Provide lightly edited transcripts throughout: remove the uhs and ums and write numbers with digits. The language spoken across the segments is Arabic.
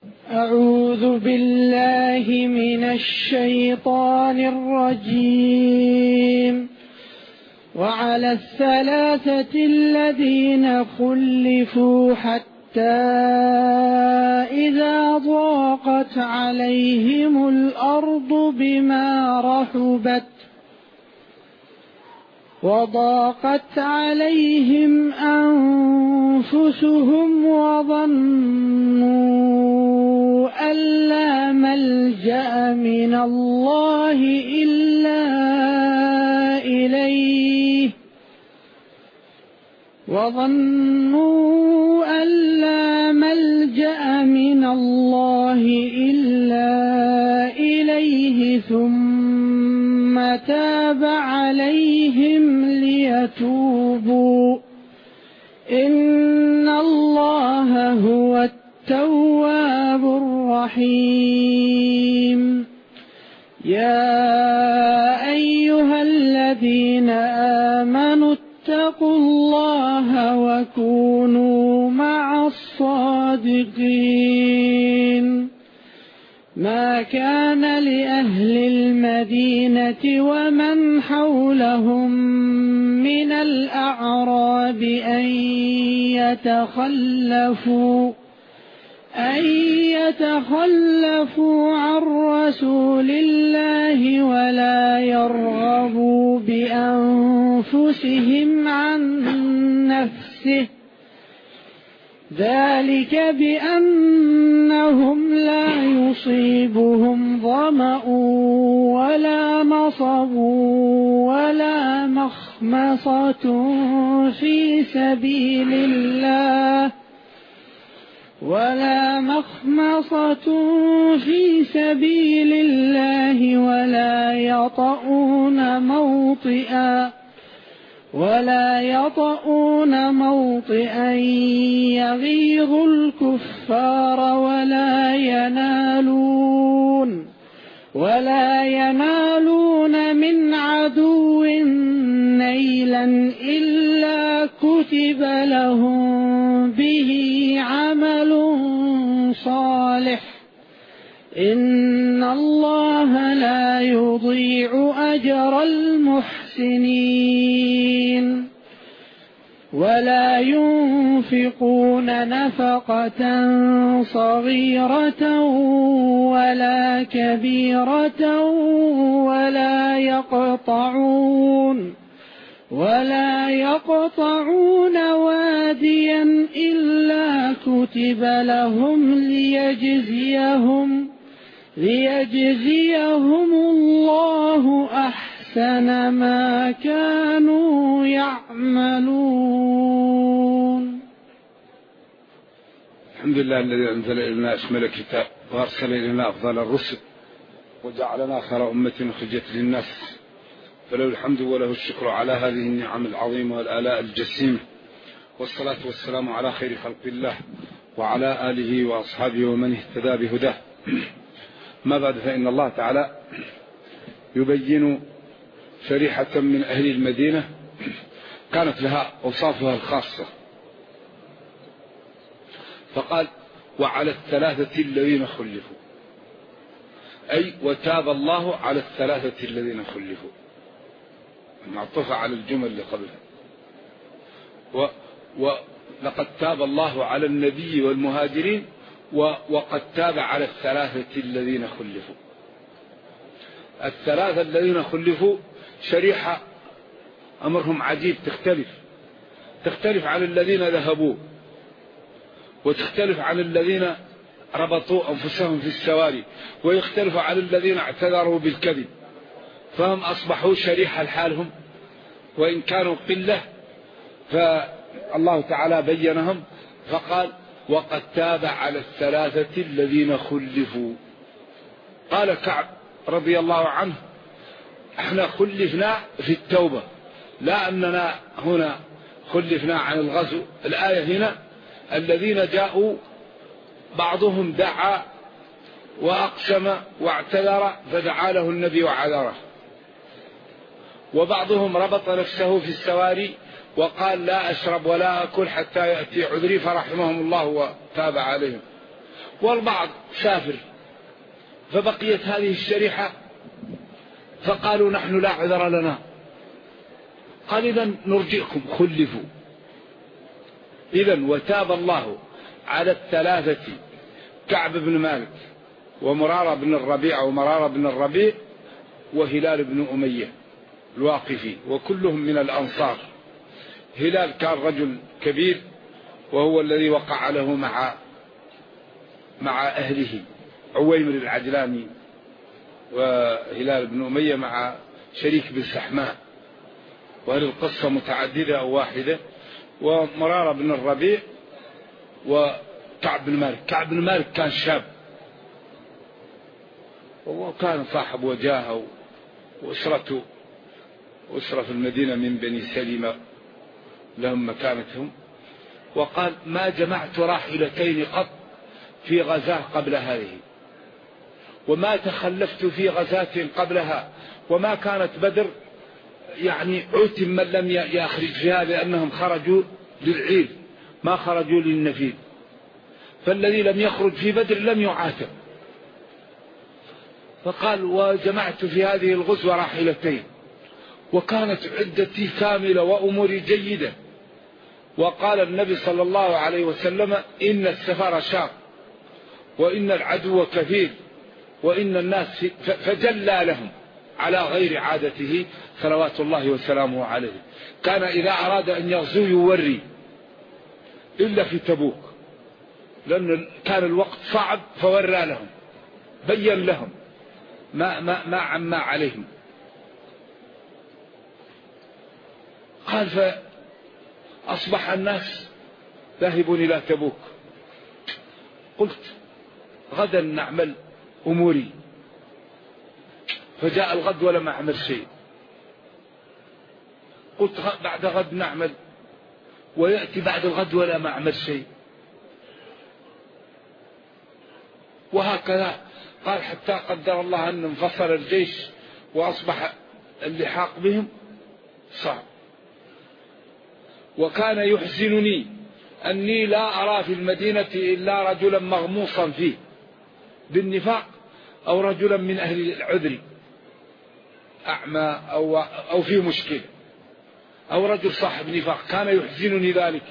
أعوذ بالله من الشيطان الرجيم. وعلى الثلاثة الذين خلفوا حتى إذا ضاقت عليهم الأرض بما رحبت وضاقت عليهم أنفسهم وظنوا أن لا ملجأ من الله إلا إليه ثم تاب عليهم ليتوبوا إن الله هو التواب الرحيم. يا أيها الذين آمنوا اتقوا الله وكونوا مع الصادقين. ما كان لأهل المدينة ومن حولهم من الأعراب أن يتخلفوا عن رسول الله ولا يرغبوا بأنفسهم عن نفسه، ذلك بأنهم لا يصيبهم ظمأ ولا نصب ولا مخمصة في سبيل الله ولا يطؤون موطئا يغيظ الكفار ولا ينالون من عدو نيلا إلا كتب لهم به عمل صالح إن الله لا يضيع أجر المحسنين. ولا ينفقون نفقة صغيرة ولا كبيرة ولا يقطعون واديا إلا كتب لهم ليجزيهم الله أحسن ما كانوا يعملون. الحمد لله الذي أنزل إلينا أشمل الكتاب وأرسل إلينا أفضل الرسل وجعلنا خير أمة أخرجت للناس، فله الحمد وله الشكر على هذه النعم العظيمة والآلاء الجسيمة، والصلاة والسلام على خير خلق الله وعلى آله وأصحابه ومن اهتدى بهداه. ما بعد، فإن الله تعالى يبين شريحة من أهل المدينة كانت لها أوصافها الخاصة، فقال وعلى الثلاثة الذين خلفوا، أي وتاب الله على الثلاثة الذين خلفوا، معطوفة على الجمل اللي قبلها. ولقد تاب الله على النبي والمهاجرين وقد تاب على الثلاثة الذين خلفوا. الثلاثة الذين خلفوا شريحة أمرهم عجيب، تختلف عن الذين ذهبوا، وتختلف عن الذين ربطوا أنفسهم في السواري، ويختلف عن الذين اعتذروا بالكذب، فهم أصبحوا شريحة لحالهم وإن كانوا قلة، فالله تعالى بينهم فقال وقد تاب على الثلاثة الذين خلفوا. قال كعب رضي الله عنه احنا خلفنا في التوبة، لا أننا هنا خلفنا عن الغزو. الآية هنا الذين جاءوا بعضهم دعا وأقسم واعتذر فدعا له النبي وعذره، وبعضهم ربط نفسه في السواري وقال لا أشرب ولا أكل حتى يأتي عذري فرحمهم الله وتاب عليهم. والبعض سافر، فبقيت هذه الشريحة، فقالوا نحن لا عذر لنا. قال إذن نرجئكم، خلفوا. إذن وتاب الله على الثلاثة، كعب بن مالك ومرارة بن الربيع ومرارة بن الربيع وهلال بن أمية الواقفي، وكلهم من الأنصار. هلال كان رجل كبير، وهو الذي وقع له مع أهله عويمر العجلاني، وهلال بن أمية مع شريك بن سحماء، وهذه القصة متعددة أو واحدة. ومرارة بن الربيع وكعب بن مالك. كعب بن مالك كان شاب، وكان صاحب وجاهه، وأسرته أسرة في المدينة من بني سلمة لهم مكانتهم. وقال ما جمعت راحلتين قط في غزاة قبل هذه، وما تخلفت في غزاة قبلها، وما كانت بدر يعني عتم من لم يخرج فيها، لأنهم خرجوا للعير ما خرجوا للنفير، فالذي لم يخرج في بدر لم يعاتب. فقال وجمعت في هذه الغزوة راحلتين، وكانت عدتي كاملة وأموري جيدة. وقال النبي صلى الله عليه وسلم إن السفر شاق، وإن العدو كثير، وإن الناس، فجلى لهم على غير عادته صلوات الله وسلامه عليه. كان إذا أراد أن يغزو يوري، إلا في تبوك لأن كان الوقت صعب، فورى لهم، بين لهم ما عما عليهم. قال فأصبح الناس ذاهبون إلى تبوك. قلت غدا نعمل أموري، فجاء الغد ولم أعمل شيء. قلت بعد غد نعمل، ويأتي بعد الغد ولا ما أعمل شيء، وهكذا. قال حتى قدر الله أن انفصل الجيش وأصبح اللحاق بهم صعب. وكان يحزنني أني لا أرى في المدينة إلا رجلا مغموصا فيه بالنفاق، أو رجلا من أهل العذر أعمى أو فيه مشكلة، أو رجل صاحب نفاق. كان يحزنني ذلك.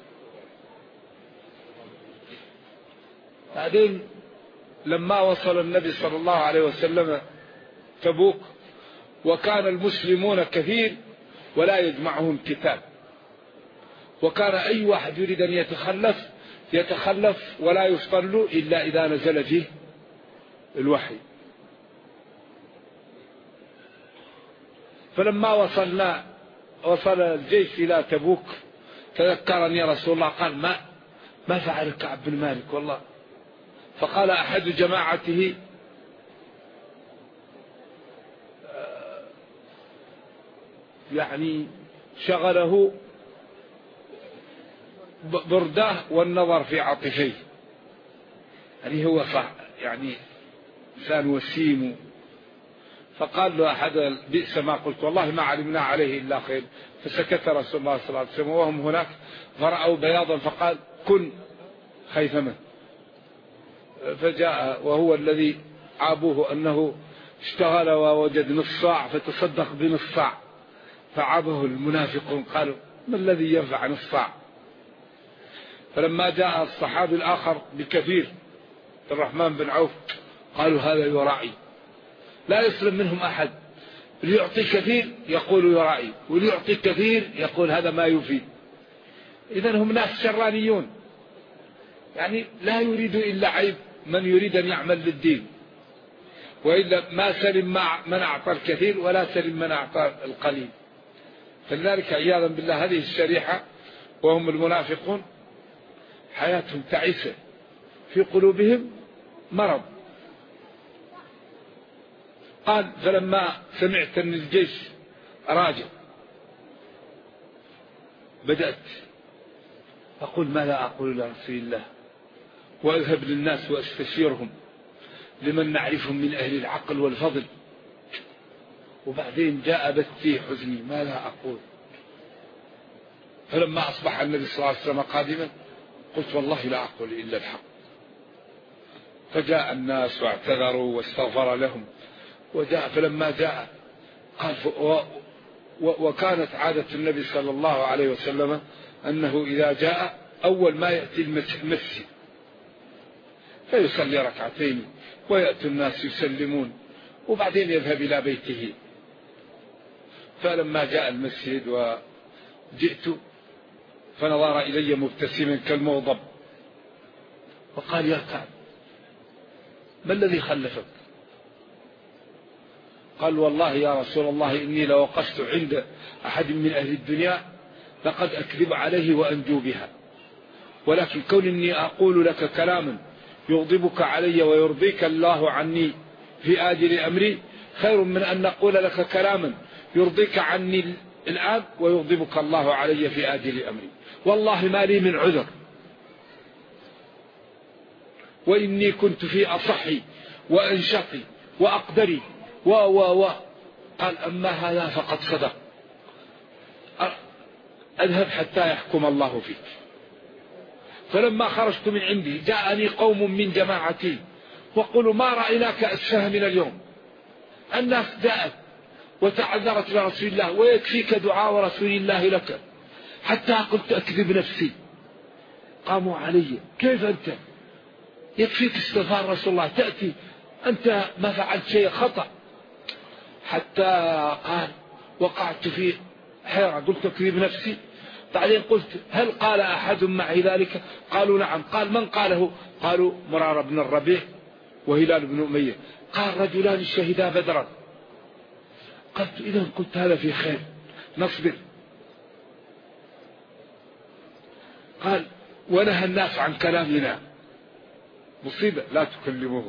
بعدين لما وصل النبي صلى الله عليه وسلم تبوك، وكان المسلمون كثير ولا يجمعهم كتاب، وكان أي واحد يريد أن يتخلف ولا يفطن له إلا إذا نزل فيه الوحي. فلما وصل الجيش إلى تبوك تذكرني رسول الله، قال ما فعل كعب بن مالك والله. فقال أحد جماعته يعني شغله برداه والنظر في عاطفيه، يعني هو صح يعني إنسان وسيم. فقال له أحد بئس ما قلت، والله ما علمنا عليه إلا خير. فسكت رسول الله صلى الله عليه وسلم وهم هناك، فرأوا بياضا فقال كن خيثمة. فجاء وهو الذي عابوه أنه اشتغل ووجد نصف صاع فتصدق بنصف صاع، فعابه المنافقون قالوا ما الذي ينفع نصف صاع. فلما جاء الصحابي الآخر بكثير الرحمن بن عوف قالوا هذا يرائي، لا يسلم منهم أحد، ليعطي كثير يقول يرائي، وليعطي كثير يقول هذا ما يفيد. إذن هم ناس شرانيون، يعني لا يريد إلا عيب من يريد أن يعمل للدين، وإلا ما سلم من أعطى الكثير ولا سلم من أعطى القليل. فلذلك عياذا بالله هذه الشريحة وهم المنافقون حياتهم تعيسة، في قلوبهم مرض. قال فلما سمعت أن الجيش راجع بدأت أقول ماذا أقول لرسول الله، وأذهب للناس وأستشيرهم لمن نعرفهم من أهل العقل والفضل. وبعدين جاء بثي حزني ماذا أقول. فلما أصبح النبي صلى الله عليه وسلم قادما قلت والله لا أقول إلا الحق، فجاء الناس واعتذروا واستغفر لهم وجاء. فلما جاء قال وكانت عادة النبي صلى الله عليه وسلم أنه إذا جاء أول ما يأتي المسجد فيصلي ركعتين ويأتي الناس يسلمون وبعدين يذهب إلى بيته. فلما جاء المسجد وجئت فنظر إلي مبتسما كالمغضب وقال يا كعب ما الذي خلفك؟ قال والله يا رسول الله إني لوقفت عند أحد من أهل الدنيا لقد أكذب عليه وأنجو بها، ولكن كون إني أقول لك كلاما يغضبك علي ويرضيك الله عني في آجل أمري خير من أن نقول لك كلاما يرضيك عني الآن ويغضبك الله علي في آجل أمري. والله ما لي من عذر، وإني كنت في أصحي وأنشطي وأقدري قال أما هذا فقد صدق، أذهب حتى يحكم الله فيك. فلما خرجت من عندي جاءني قوم من جماعتي وقالوا ما رأيناك أسفه من اليوم. الناس جاءت وتعذرت لرسول الله ويكفيك دعاء رسول الله لك، حتى قلت أكذب نفسي. قاموا علي كيف أنت يكفيك استغفار رسول الله تأتي أنت ما فعلت شيء خطأ، حتى قال وقعت في حيرة قلت أكذب نفسي. بعدين قلت هل قال أحد معي ذلك؟ قالوا نعم. قال من قاله؟ قالوا مرارة بن الربيع وهلال بن أمية. قال رجلان شهدا بدرا. قلت إذا قلت هذا في خير نصبر. قال ونهى الناس عن كلامنا مصيبة لا تكلموهم.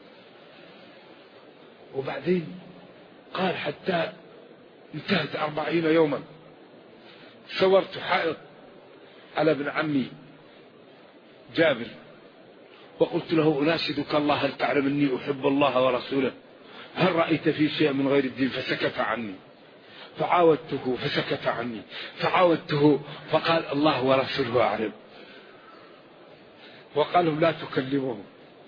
وبعدين قال حتى انتهت 40 يوما صورت حائط على ابن عمي جابر وقلت له أناشدك الله هل تعلم أني أحب الله ورسوله، هل رأيت في شيء من غير الدين؟ فسكت عني. فعاودته فسكت عني، فعاودته فقال الله ورسوله أعلم. وقال لهم لا تكلموهم.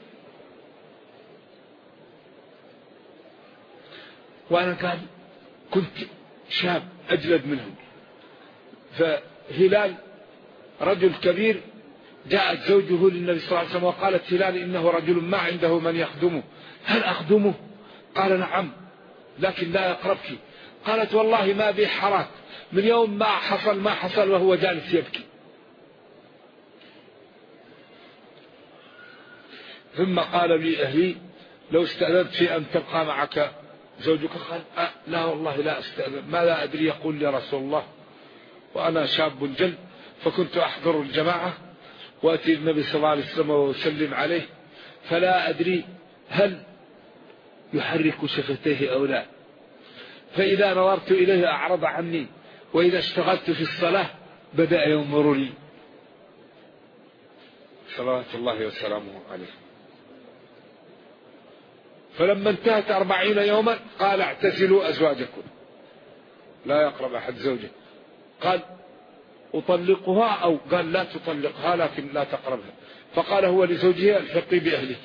وأنا قال كنت شاب أجلد منهم. فهلال رجل كبير جاءت زوجه للنبي صلى الله عليه وسلم وقالت هلال إنه رجل ما عنده من يخدمه، هل أخدمه؟ قال نعم لكن لا يقربك. قالت والله ما بي حراك من يوم ما حصل وهو جالس يبكي. ثم قال لي أهلي لو استأذنت في أن تبقى معك زوجك؟ قال لا والله لا أستأذن، ما لا أدري يقول لي رسول الله وأنا شاب جل. فكنت أحضر الجماعة وأتي النبي صلى الله عليه وسلم وسلم عليه فلا أدري هل يحرك شفتيه أو لا، فإذا نظرت إليه أعرض عني، وإذا اشتغلت في الصلاة بدأ ينظر لي صلوات الله وسلامه عليه. فلما انتهت 40 يوما قال اعتزلوا أزواجكم لا يقرب أحد زوجه. قال أطلقها أو قال لا تطلقها لكن لا تقربها. فقال هو لزوجها الحقي بأهلك.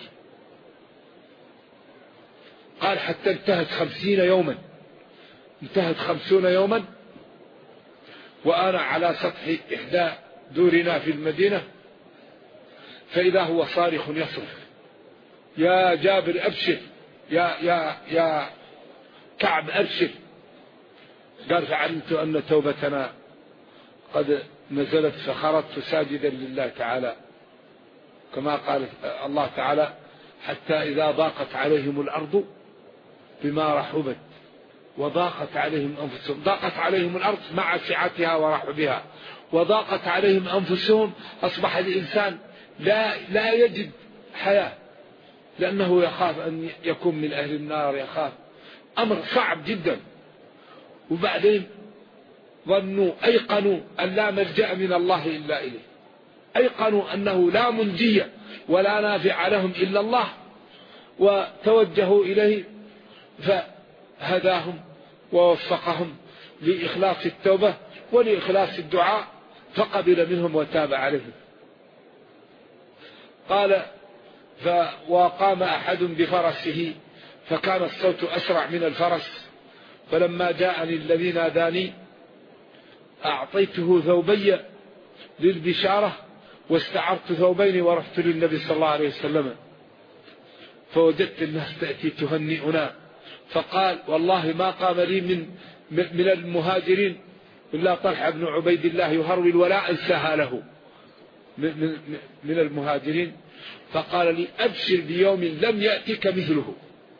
قال حتى انتهت 50 يوما، انتهت 50 يوما وأنا على سطح إحدى دورنا في المدينة، فإذا هو صارخ يصرخ يا جابر أبشر، يا كعب أبشر. قال فعلمت أن توبتنا قد نزلت فخرجت ساجدا لله تعالى، كما قال الله تعالى حتى إذا ضاقت عليهم الأرض بما رحبت وضاقت عليهم أنفسهم. ضاقت عليهم الأرض مع سعتها ورحبها، وضاقت عليهم أنفسهم. أصبح الإنسان لا يجد حياة لأنه يخاف أن يكون من أهل النار، يخاف أمر صعب جدا. وبعدين ظنوا أيقنوا أن لا ملجأ من الله إلا إليه، أيقنوا أنه لا منجي ولا نافع لهم إلا الله، وتوجهوا إليه فهداهم ووفقهم لإخلاص التوبة ولإخلاص الدعاء فقبل منهم وتاب عليهم. قال وقام أحد بفرسه فكان الصوت أسرع من الفرس، فلما جاءني الذي ناداني أعطيته ثوبي للبشارة واستعرت ثوبين ورحت للنبي صلى الله عليه وسلم، فوجدت الناس تأتي تهنئنا، فقال والله ما قام لي من المهاجرين إلا طلحة بن عبيد الله يهرول ولا أنساها له من المهاجرين، فقال لي أبشر بيوم لم يأتك مثله.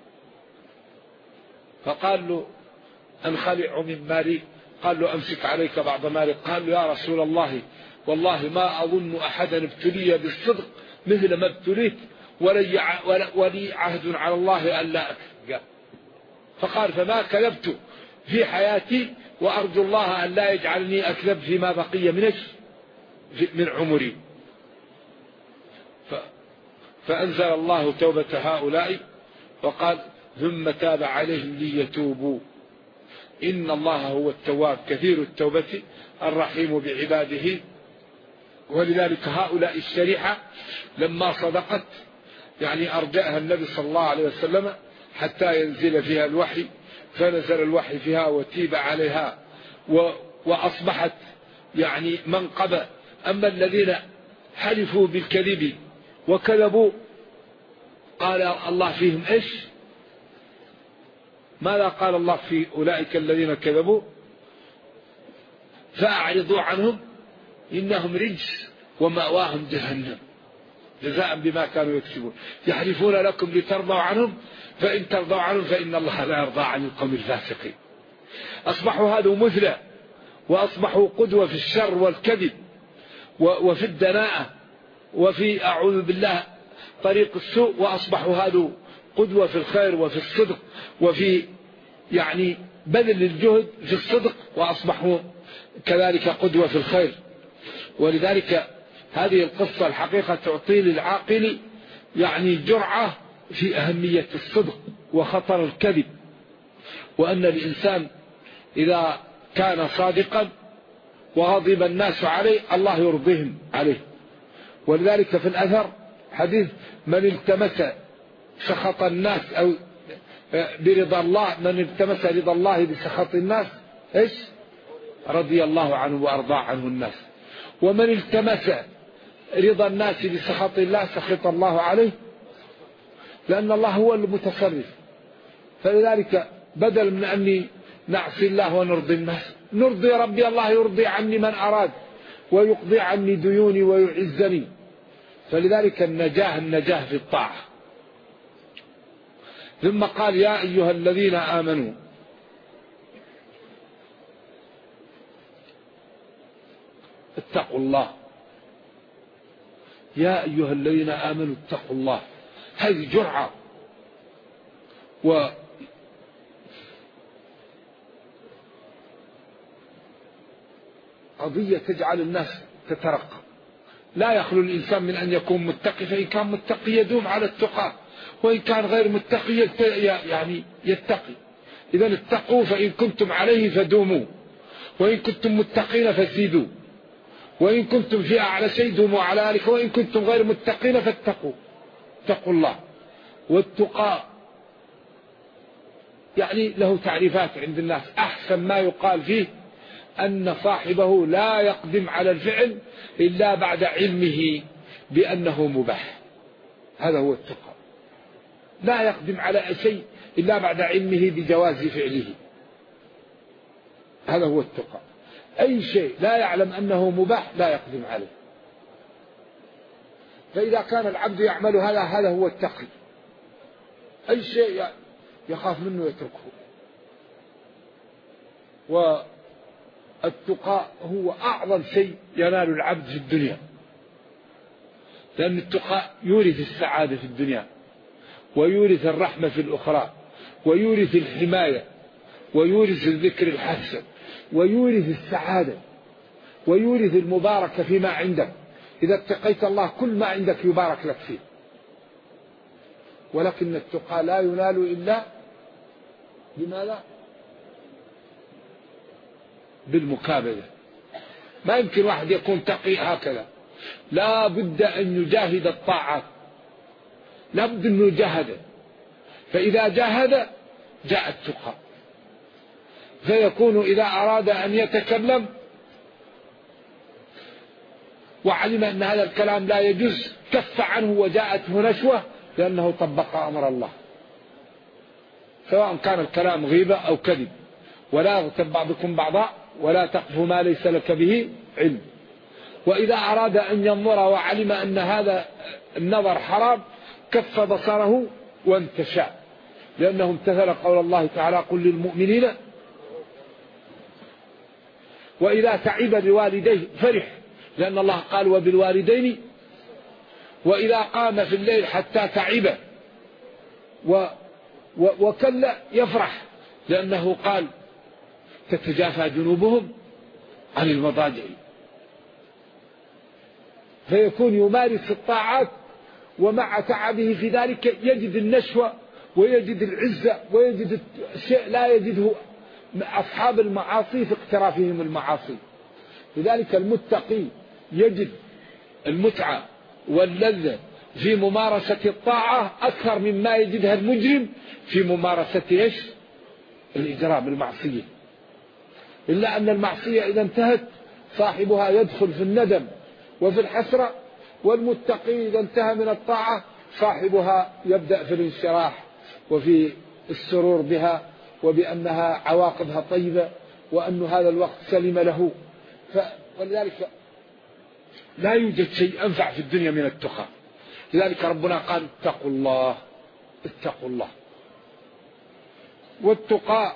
فقال له أنخلع من مالي؟ قال له أمسك عليك بعض مالك. قال له يا رسول الله والله ما أظن أحدا ابتلي بالصدق مثل ما ابتليت ولي عهد على الله ألا أكذب. فقال فما كذبت في حياتي وأرجو الله أن لا يجعلني أكذب فيما بقي من عمري. فأنزل الله توبة هؤلاء وقال ثم تاب عليهم ليتوبوا إن الله هو التواب كثير التوبة الرحيم بعباده. ولذلك هؤلاء الشريحة لما صدقت يعني أرجأها النبي صلى الله عليه وسلم حتى ينزل فيها الوحي، فنزل الوحي فيها وتيب عليها وأصبحت يعني منقبة. أما الذين حلفوا بالكذب وكذبوا قال الله فيهم إيش؟ ماذا قال الله في أولئك الذين كذبوا؟ فأعرضوا عنهم إنهم رجس ومأواهم جهنم جزاء بما كانوا يكسبون. يحلفون لكم لترضوا عنهم فإن ترضوا عنهم فإن الله لا يرضى عن القوم الفاسقين. أصبحوا هذا مثلى وأصبحوا قدوة في الشر والكذب وفي الدناءة وفي أعوذ بالله طريق السوء، وأصبحوا هذا قدوة في الخير وفي الصدق وفي يعني بذل الجهد في الصدق، وأصبحوا كذلك قدوة في الخير. ولذلك هذه القصة الحقيقة تعطي للعاقل يعني جرعة في أهمية الصدق وخطر الكذب، وأن الإنسان إذا كان صادقا وغضب الناس عليه الله يرضيهم عليه. ولذلك في الأثر حديث من التمس سخط الناس أو برضا الله، من التمس رضا الله بسخط الناس إيش؟ رضي الله عنه وأرضى عنه الناس. ومن التمس رضا الناس بسخط الله سخط الله عليه، لأن الله هو المتصرف. فلذلك بدل من أني نعصي الله ونرضي الناس نرضي ربي، الله يرضي عني من أراد ويقضي عني ديوني ويعزني. فلذلك النجاة في الطاعة. ثم قال يا أيها الذين آمنوا اتقوا الله. يا أيها الذين آمنوا اتقوا الله، هذه جرعة قضية تجعل الناس تترقى. لا يخلو الإنسان من أن يكون متقي، فإن كان متقي يدوم على التقى، وإن كان غير متقي يعني يتقي. إذا اتقوا فإن كنتم عليه فدوموا، وإن كنتم متقين فزيدوا، وإن كنتم في أعلى شيء دوموا على ذلك، وإن كنتم غير متقين فاتقوا. اتقوا الله. والتقى يعني له تعريفات عند الناس. أحسن ما يقال فيه أن صاحبه لا يقدم على الفعل إلا بعد علمه بأنه مباح. هذا هو التقى. لا يقدم على شيء إلا بعد علمه بجواز فعله. هذا هو التقى. أي شيء لا يعلم أنه مباح لا يقدم عليه. فإذا كان العبد يعمل هذا هو التقي. أي شيء يخاف منه يتركه. والتقى هو أعظم شيء ينال العبد في الدنيا، لأن التقى يورث السعادة في الدنيا، ويورث الرحمة في الأخرى، ويورث الحماية، ويورث الذكر الحسن، ويورث السعادة، ويورث المباركة فيما عندك. إذا اتقيت الله كل ما عندك يبارك لك فيه. ولكن التقى لا ينال إلا بماذا؟ بالمكابدة. ما يمكن واحد يكون تقي هكذا، لا بد أن يجاهد الطاعات. لابد أنه يجاهد، فإذا جاهد جاء التقى. فيكون إذا أراد أن يتكلم وعلم أن هذا الكلام لا يجوز كف عنه وجاءته نشوة، لأنه طبق أمر الله، سواء كان الكلام غيبة أو كذب. ولا يغتب بعضكم بعضا ولا تقف ما ليس لك به علم. وإذا أراد أن ينظر وعلم أن هذا النظر حرام كف بصره وانتشى، لأنه امتثل قول الله تعالى قل للمؤمنين. وإذا تعب لوالديه فرح، لأن الله قال وبالوالدين. وإذا قام في الليل حتى تعب وكلا يفرح، لأنه قال تتجافى جنوبهم عن المضاجع. فيكون يمارس الطاعات ومع تعبه في ذلك يجد النشوة ويجد العزة ويجد شيء لا يجده أصحاب المعاصي في اقترافهم المعاصي. لذلك المتقي يجد المتعة واللذة في ممارسة الطاعة أكثر مما يجدها المجرم في ممارسة إيش؟ الإجرام، المعصية. إلا أن المعصية إذا انتهت صاحبها يدخل في الندم وفي الحسرة، والمتقي إذا انتهى من الطاعة صاحبها يبدأ في الانشراح وفي السرور بها، وبأنها عواقبها طيبة، وأن هذا الوقت سلم له. ولذلك لا يوجد شيء أنفع في الدنيا من التقى. لذلك ربنا قال اتقوا الله، اتقوا الله. والتقى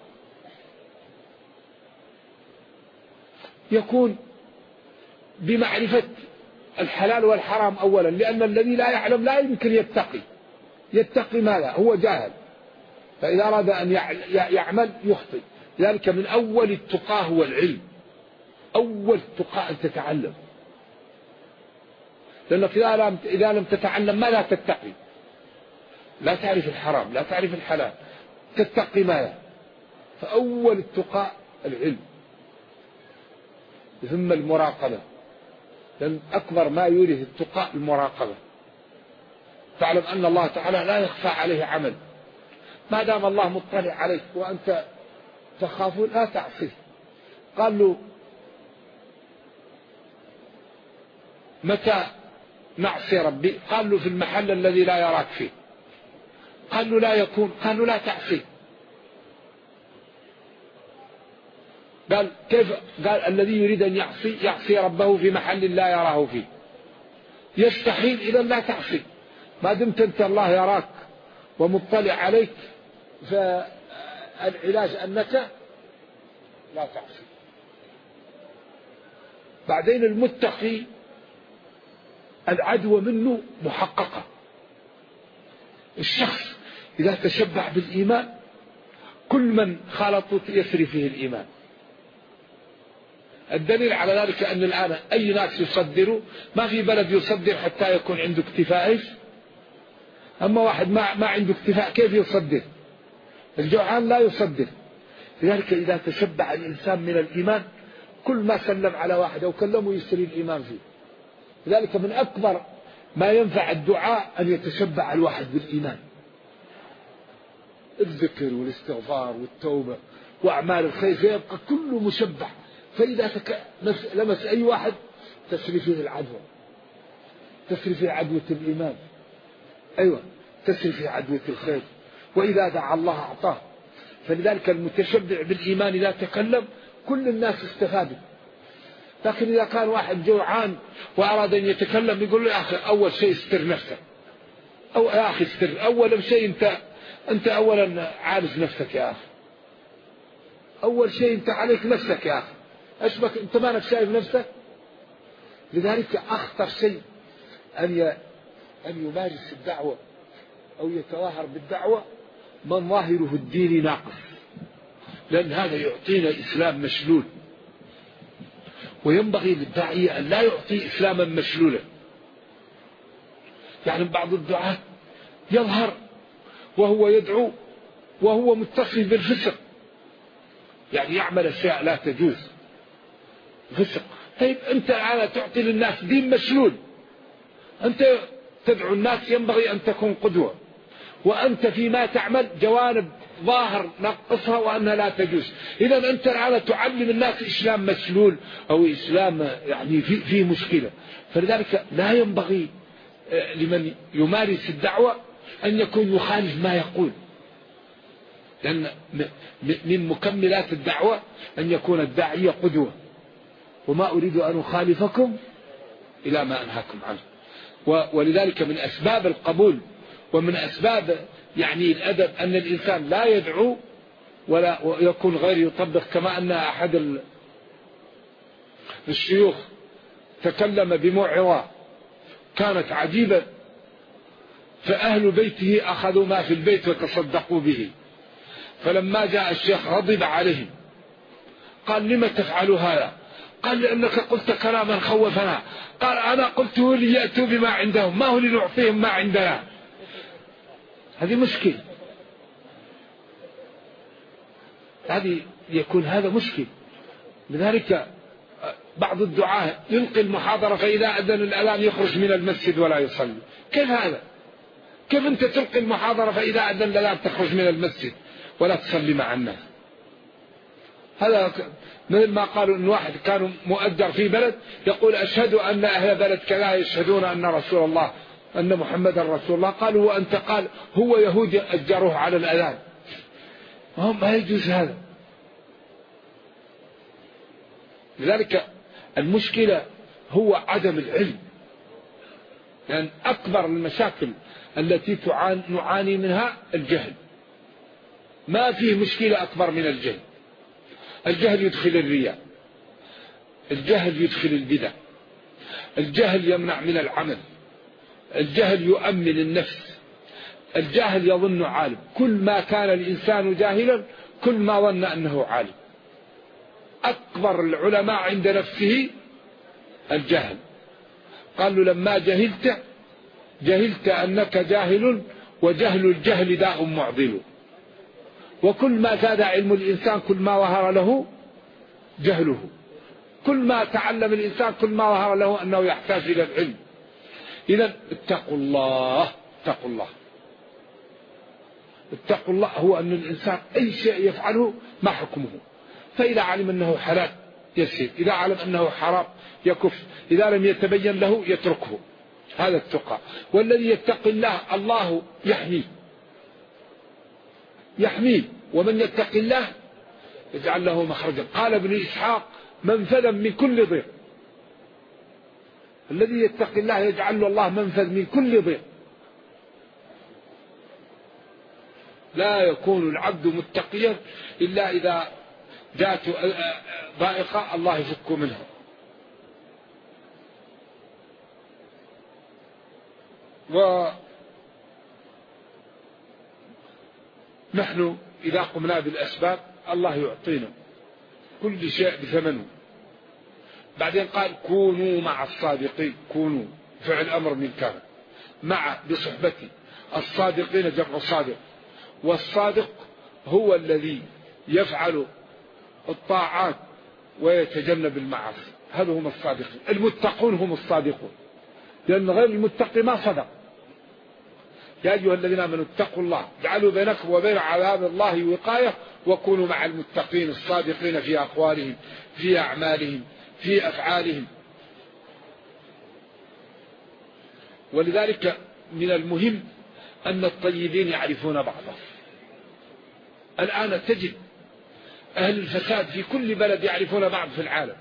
يكون بمعرفة الحلال والحرام أولا، لأن الذي لا يعلم لا يمكن يتقي. يتقي ماذا؟ هو جاهل، فإذا أراد أن يعمل يخطئ. لذلك من أول التقى هو العلم. أول التقى أن تتعلم، لأنك إذا لم تتعلم ما لا تتقي. لا تعرف الحرام لا تعرف الحلال، تتقي ماذا؟ فأول التقى العلم، ثم المراقبة، لأن أكبر ما يورث التقى المراقبة. تعلم أن الله تعالى لا يخفى عليه عمل، ما دام الله مطلع عليك وأنت تخاف لا تعصيه. قال له متى نعصي ربي؟ قال له في المحل الذي لا يراك فيه. قال له لا يكون، قال له لا تعصيه. قال كيف؟ قال الذي يريد أن يعصي ربه في محل لا يراه فيه يستحيل، إذا لا تعصي. ما دمت أنت الله يراك ومطلع عليك، فالعلاج أنك لا تعصي. بعدين المتقي العدوى منه محققة. الشخص إذا تشبع بالإيمان كل من خالطه يسري فيه الإيمان. الدليل على ذلك أن الآن أي ناس يصدروا، ما في بلد يصدر حتى يكون عنده اكتفاء. أما واحد ما عنده اكتفاء كيف يصدر؟ الجوعان لا يصدر. لذلك إذا تشبع الإنسان من الإيمان كل ما سلم على واحد أو كلمه يسري الإيمان فيه. لذلك من أكبر ما ينفع الدعاء أن يتشبع الواحد بالإيمان، الذكر والاستغفار والتوبة وأعمال الخير، فيبقى كله مشبع. فإذا لمس أي واحد تسري فيه العدوى، تسري فيه عدوة الإيمان، أيوة تسري فيه عدوة الخير، وإذا دعا الله أعطاه. فلذلك المتشبع بالإيمان إذا تكلم كل الناس استفادوا. لكن إذا كان واحد جوعان وأراد أن يتكلم يقول له يا أخي أول شيء استر نفسك، أو يا أخي استر أول شيء أنت أولا عالج نفسك يا أخي، أول شيء أنت عليك نفسك يا أخي، أشبك أنت مانك شايف نفسك. لذلك أخطر شيء أن يمارس الدعوة أو يتظاهر بالدعوة من ظاهره الدين ناقص، لأن هذا يعطينا إسلام مشلول. وينبغي للداعية أن لا يعطي إسلاما مشلولا. يعني بعض الدعاة يظهر وهو يدعو وهو متصف بالفسق، يعني يعمل أشياء لا تجوز، فسق. طيب أنت على تعطي للناس دين مشلول، أنت تدعو الناس ينبغي أن تكون قدوة، وأنت فيما تعمل جوانب ظاهر نقصها وأنها لا تجوز. إذا أنت الآن تعلم الناس إسلام مسلول أو إسلام يعني فيه مشكلة. فلذلك لا ينبغي لمن يمارس الدعوة أن يكون يخالف ما يقول، لأن من مكملات الدعوة أن يكون الداعية قدوة، وما أريد أن أخالفكم إلى ما أنهاكم عنه. ولذلك من أسباب القبول ومن أسباب يعني الأدب أن الإنسان لا يدعو ولا يكون غير يطبق. كما أن أحد الشيوخ تكلم بموعظة كانت عجيبة، فأهل بيته أخذوا ما في البيت وتصدقوا به، فلما جاء الشيخ غضب عليهم قال: لما تفعلوا هذا؟ قال: لأنك قلت كلاما خوفنا. قال: أنا قلته ليأتوا بما عندهم، ما هو لنعطيهم ما عندنا. هذه مشكلة، هذه يكون هذا مشكل. لذلك بعض الدعاة يلقي المحاضرة فإذا أذن الأذان يخرج من المسجد ولا يصلي. كيف هذا؟ كيف أنت تلقي المحاضرة فإذا أذن الأذان تخرج من المسجد ولا تصلي مع الناس؟ هذا مثل ما قالوا أن واحد كان مؤجر في بلد يقول: أشهد أن أهل بلد كذا يشهدون أن رسول الله أن محمد رسول الله. قالوا: وأنت؟ قال: هو يهودي أجروه على الأذان. ما يجوز هذا. لذلك المشكلة هو عدم العلم، لأن يعني أكبر المشاكل التي نعاني منها الجهل. ما فيه مشكلة أكبر من الجهل. الجهل يدخل الرياء، الجهل يدخل البدع، الجهل يمنع من العمل، الجهل يؤمن النفس، الجاهل يظن عالم. كل ما كان الإنسان جاهلا كل ما ظن أنه عالم. أكبر العلماء عند نفسه الجهل. قالوا: لما جهلت أنك جاهل، وجهل الجهل داء معضل. وكل ما زاد علم الإنسان كل ما ظهر له جهله. كل ما تعلم الإنسان كل ما ظهر له أنه يحتاج إلى العلم. إذن اتقوا الله، اتقوا الله، اتقوا الله. هو أن الإنسان أي شيء يفعله ما حكمه. فإذا علم أنه حلال يسير، إذا علم أنه حرام يكف، إذا لم يتبين له يتركه. هذا التقى. والذي يتقي الله الله يحميه، ومن يتقي الله يجعل له مخرجا. قال ابن إسحاق: منفذا من كل ضيق. الذي يتقي الله يجعل له الله منفذ من كل ضيق. لا يكون العبد متقيا إلا إذا جاءت ضائقة الله يفك منها. ونحن إذا قمنا بالأسباب الله يعطينا كل شيء بثمنه. بعدين قال: كونوا مع الصادقين. كونوا فعل أمر من كان، مع بصحبتي. الصادقين جمع صادق، والصادق هو الذي يفعل الطاعات ويتجنب المعاصي. هذا هم الصادقين. المتقون هم الصادقون، لأن غير المتقي ما صدق. يا أيها الذين آمنوا اتقوا الله، اجعلوا بينكم وبين عذاب الله وقاية، وكونوا مع المتقين الصادقين في أقوالهم، في أعمالهم، في أفعالهم. ولذلك من المهم أن الطيبين يعرفون بعضهم. الآن تجد أهل الفساد في كل بلد يعرفون بعض في العالم.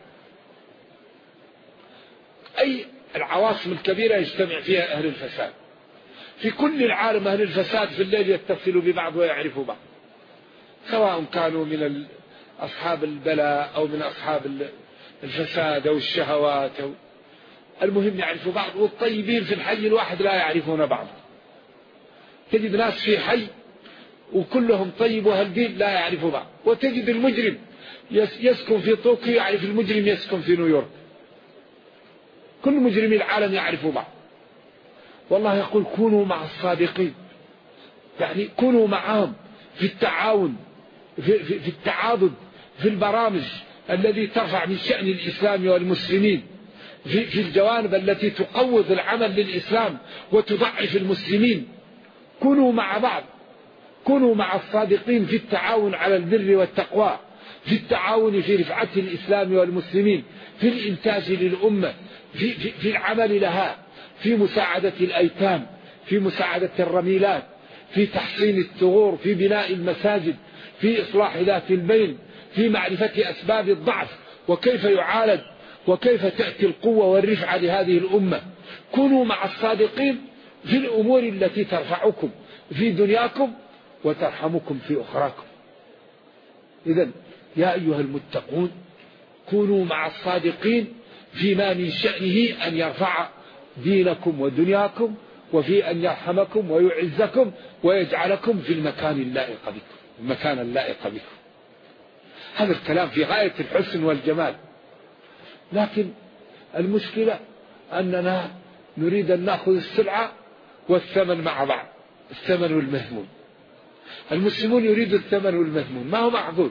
أي العواصم الكبيرة يجتمع فيها أهل الفساد. في كل العالم أهل الفساد في الليل يتصلوا ببعض ويعرفوا بعض، سواء كانوا من أصحاب البلاء أو من أصحاب الفساد أو الشهوات المهم يعرفوا بعض. والطيبين في الحي الواحد لا يعرفون بعض. تجد ناس في حي وكلهم طيب وهالدين لا يعرفوا بعض، وتجد المجرم يسكن في طوكيو يعرف المجرم يسكن في نيويورك. كل مجرمي العالم يعرفوا بعض. والله يقول: كونوا مع الصادقين، يعني كونوا معهم في التعاون، في التعاضد، في البرامج الذي ترفع من شأن الإسلام والمسلمين، في الجوانب التي تقوض العمل للإسلام وتضعف المسلمين. كونوا مع بعض، كونوا مع الصادقين في التعاون على البر والتقوى، في التعاون في رفعة الإسلام والمسلمين، في الإنتاج للأمة، في العمل لها، في مساعدة الأيتام، في مساعدة الرميلات، في تحصين الثغور، في بناء المساجد، في إصلاح ذات البين، في معرفة أسباب الضعف وكيف يعالج وكيف تأتي القوة والرفعة لهذه الأمة. كونوا مع الصادقين في الأمور التي ترفعكم في دنياكم وترحمكم في أخراكم. إذن يا أيها المتقون كونوا مع الصادقين فيما من شأنه أن يرفع دينكم ودنياكم، وفي أن يرحمكم ويعزكم ويجعلكم في المكان اللائق بكم، المكان اللائق بكم. هذا الكلام في غاية الحسن والجمال، لكن المشكلة أننا نريد أن نأخذ السلعة والثمن مع بعض، الثمن والمهمون. المسلمون يريدوا الثمن والمهمون، ما هو معقول.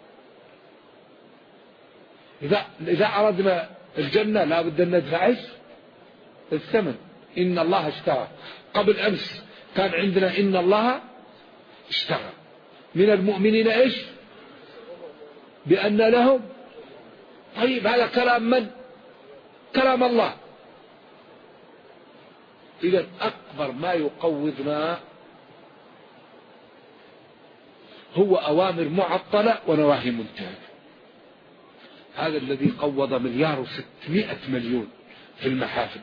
إذا أردنا الجنة لا بد أن ندفع الثمن. إن الله اشترى، قبل أمس كان عندنا إن الله اشترى من المؤمنين إيش؟ بأن لهم. طيب هذا كلام من؟ كلام الله. إذا أكبر ما يقوضنا هو أوامر معطلة ونواهي منتهكة. هذا الذي قوض 1,600,000,000 في المحافل،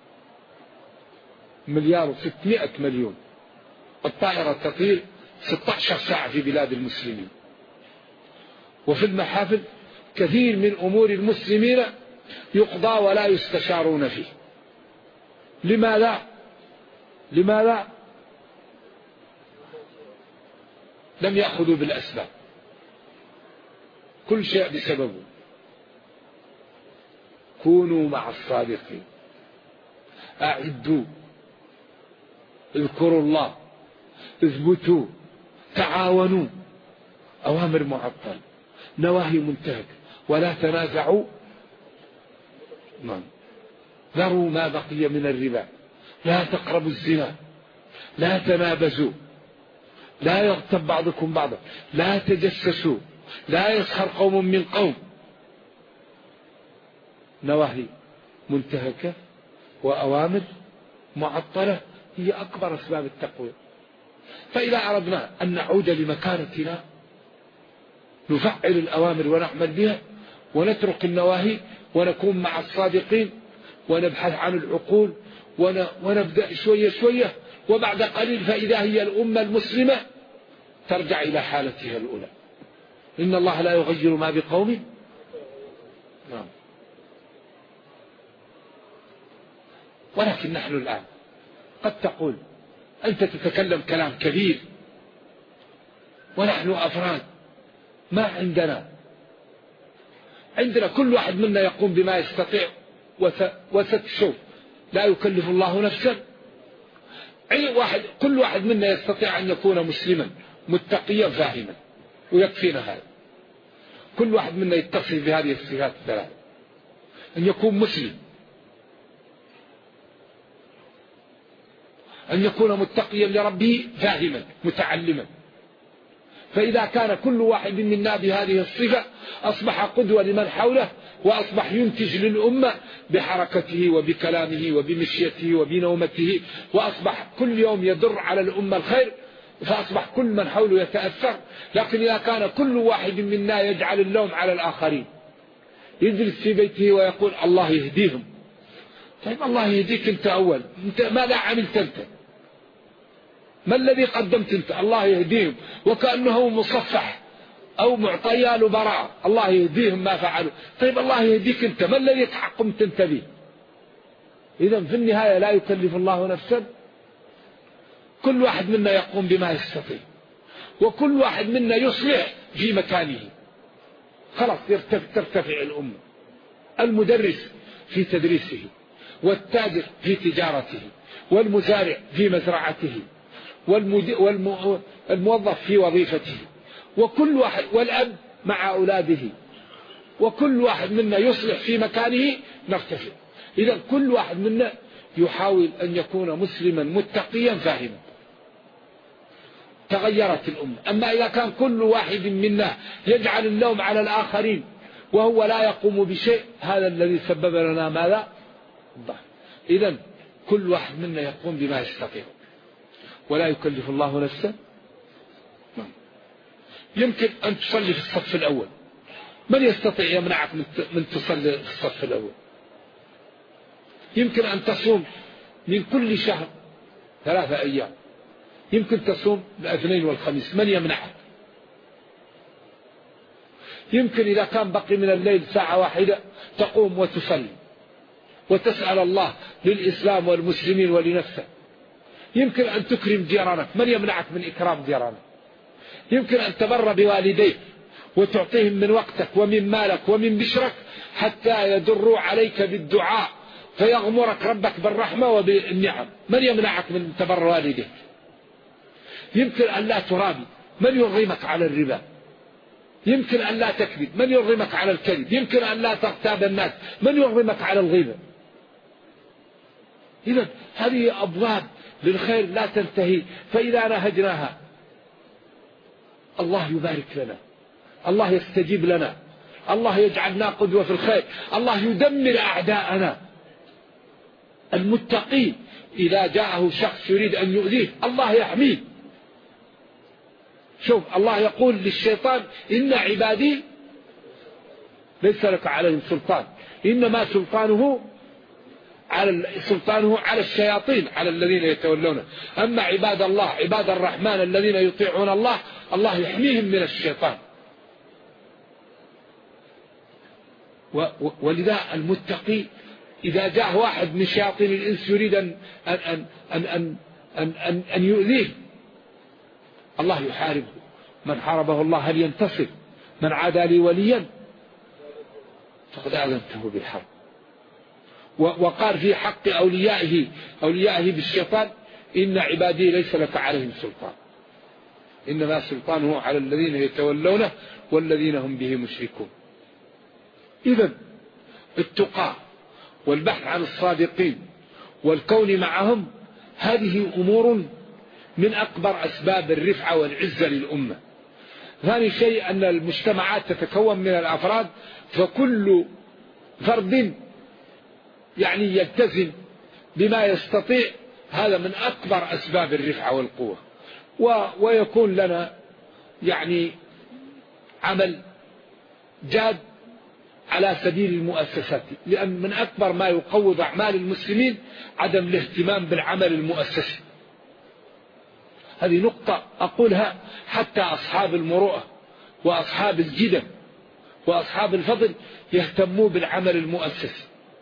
1,600,000,000. الطائرة تطير 16 ساعة في بلاد المسلمين، وفي المحافل كثير من أمور المسلمين يقضى ولا يستشارون فيه. لماذا؟ لم يأخذوا بالأسباب، كل شيء بسببه. كونوا مع الصادقين، أعدوا، اذكروا الله، اثبتوا، تعاونوا. أوامر معطلة، نواهي منتهكة، ولا تنازعوا. ذروا ما بقي من الربا، لا تقربوا الزنا، لا تنابزوا، لا يغتب بعضكم بعضا، لا تجسسوا، لا يسخر قوم من قوم. نواهي منتهكة وأوامر معطلة هي أكبر أسباب التقوى. فإذا أردنا أن نعود لمكانتنا نفعل الأوامر ونعمل بها، ونترك النواهي، ونكون مع الصادقين، ونبحث عن العقول، ونبدأ شوية شوية، وبعد قليل فإذا هي الأمة المسلمة ترجع إلى حالتها الأولى. إن الله لا يغير ما بقوم. ولكن نحن الآن قد تقول أنت تتكلم كلام كبير، ونحن أفراد ما عندنا كل واحد منا يقوم بما يستطيع وستشوف لا يكلف الله نفسا. كل واحد منا يستطيع أن يكون مسلما متقيا فاهما، ويكفينا هذا. كل واحد منا يتصف بهذه الصفات الثلاث: أن يكون مسلم، أن يكون متقيا لربه، فاهما متعلما. فإذا كان كل واحد منا بهذه الصفة أصبح قدوة لمن حوله، وأصبح ينتج للأمة بحركته وبكلامه وبمشيته وبنومته، وأصبح كل يوم يدر على الأمة الخير، فأصبح كل من حوله يتأثر. لكن إذا كان كل واحد منا يجعل اللوم على الآخرين، يجلس في بيته ويقول الله يهديهم. طيب الله يهديك أنت أول، أنت ماذا عملت أنت؟ ما الذي قدمت أنت؟ الله يهديهم، وكأنه مصفح أو معطيال براءة، الله يهديهم ما فعلوا. طيب الله يهديك أنت، ما الذي تحكمت أنت به؟ إذن في النهاية لا يكلف الله نفسا. كل واحد منا يقوم بما يستطيع، وكل واحد منا يصلح في مكانه. خلاص ترتفع الأمة. المدرس في تدريسه، والتاجر في تجارته، والمزارع في مزرعته، والموظف في وظيفته، وكل واحد، والأب مع أولاده، وكل واحد منا يصلح في مكانه نرتفع. إذا كل واحد منا يحاول أن يكون مسلما متقيا فاهما، تغيرت الأمة. أما إذا كان كل واحد منا يجعل اللوم على الآخرين وهو لا يقوم بشيء، هذا الذي سبب لنا ماذا؟ الضعف. إذا كل واحد منا يقوم بما يستطيع ولا يكلف الله نفسا. يمكن أن تصلي في الصف الأول، من يستطيع يمنعك من تصلي في الصف الأول؟ يمكن أن تصوم من كل شهر 3 أيام، يمكن تصوم الاثنين والخميس، من يمنعك؟ يمكن إذا كان بقي من الليل ساعة واحدة تقوم وتصلي وتسأل الله للإسلام والمسلمين ولنفسك. يمكن أن تكرم جيرانك، من يمنعك من إكرام جيرانك؟ يمكن أن تبر بوالديك وتعطيهم من وقتك ومن مالك ومن بشرك حتى يدروا عليك بالدعاء فيغمرك ربك بالرحمة وبالنعم، من يمنعك من تبر والديك؟ يمكن أن لا ترابي، من يرغمك على الربا؟ يمكن أن لا تكذب، من يرغمك على الكذب؟ يمكن أن لا تغتاب الناس، من يرغمك على الغيبة؟ إذن هذه أبواب للخير لا تنتهي، فإذا نهجناها الله يبارك لنا، الله يستجيب لنا، الله يجعلنا قدوة في الخير، الله يدمر أعداءنا. المتقي إذا جاءه شخص يريد أن يؤذيه الله يحميه. شوف الله يقول للشيطان إن عبادي ليس لك عليهم سلطان، إنما سلطانه على الشياطين، على الذين يتولونه. أما عباد الله عباد الرحمن الذين يطيعون الله، الله يحميهم من الشيطان. ولذا المتقي إذا جاء واحد من شياطين الإنس يريد أن يؤذيه الله يحاربه. من حاربه الله هل ينتصر؟ من عادى لي وليا فقد آذنته بالحرب. وقال في حق أوليائه بالشيطان إن عبادي ليس لك عليهم سلطان، إنما سلطانه على الذين يتولونه والذين هم به مشركون. إذن التقى والبحث عن الصادقين والكون معهم هذه أمور من أكبر أسباب الرفعة والعزة للأمة. ثاني شيء أن المجتمعات تتكون من الأفراد، فكل فرد يلتزم بما يستطيع، هذا من أكبر أسباب الرفعة والقوة. ويكون لنا عمل جاد على سبيل المؤسسات، لأن من أكبر ما يقوض أعمال المسلمين عدم الاهتمام بالعمل المؤسسي. هذه نقطة أقولها حتى أصحاب المروءة وأصحاب الجدم وأصحاب الفضل يهتموا بالعمل المؤسسي.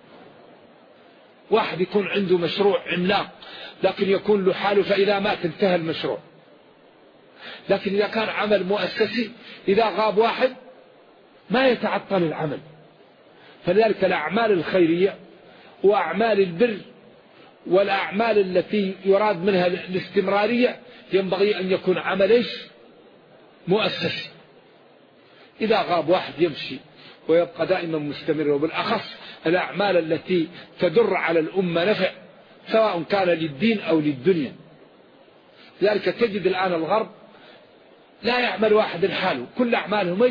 واحد يكون عنده مشروع عملاق لكن يكون له حاله، فإذا مات انتهى المشروع. لكن إذا كان عمل مؤسسي إذا غاب واحد ما يتعطل العمل. فلذلك الأعمال الخيرية وأعمال البر والأعمال التي يراد منها الاستمرارية ينبغي أن يكون عمل مؤسسي. إذا غاب واحد يمشي ويبقى دائما مستمر. وبالأخص الأعمال التي تدر على الأمة نفع سواء كان للدين أو للدنيا. لذلك تجد الآن الغرب لا يعمل واحد لحاله، كل أعمالهم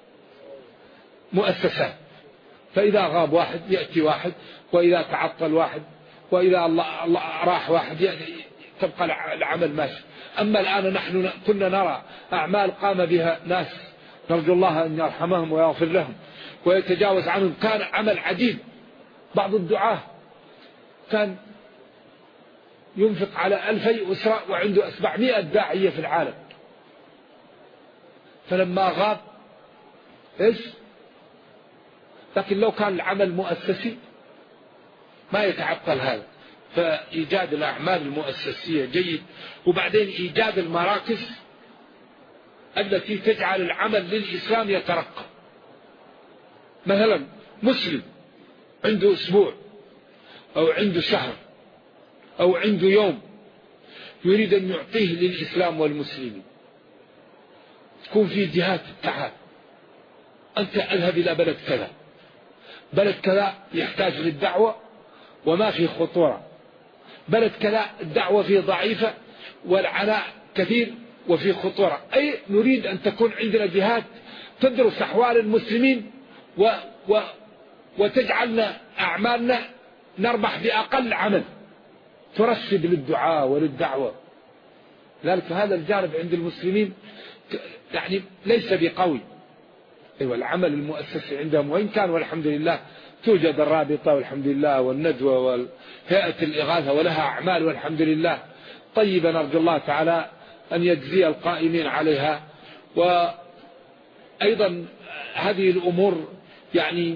مؤسسات. فإذا غاب واحد يأتي واحد، وإذا تعطل واحد، وإذا الله راح واحد تبقى العمل ماشي. أما الآن نحن كنا نرى أعمال قام بها ناس نرجو الله أن يرحمهم ويغفر لهم ويتجاوز عنهم، كان عمل عجيب. بعض الدعاة كان ينفق على 2000 أسرة وعنده 700 داعية في العالم، فلما غاب لكن لو كان العمل مؤسسي ما يتعطل هذا. فإيجاد الأعمال المؤسسية جيد. وبعدين إيجاد المراكز التي تجعل العمل للإسلام يترقى. مثلا مسلم عنده أسبوع أو عنده شهر أو عنده يوم يريد أن يعطيه للإسلام والمسلمين، تكون في جهات تعال أنت اذهب إلى بلد كذا، بلد كذا يحتاج للدعوة وما فيه خطورة. بلد كذا الدعوة فيه ضعيفة والعناء كثير وفيه خطورة. أي نريد أن تكون عندنا جهات تدرس أحوال المسلمين وتجعلنا أعمالنا نربح بأقل عمل، ترشد للدعاء وللدعوة. لذلك هذا الجانب عند المسلمين يعني ليس بقوي. أيوة العمل المؤسسي عندهم وإن كان والحمد لله توجد الرابطة والحمد لله والندوة والهيئة الإغاثة ولها أعمال والحمد لله طيبة، نرجو الله تعالى أن يجزي القائمين عليها. وأيضا هذه الأمور يعني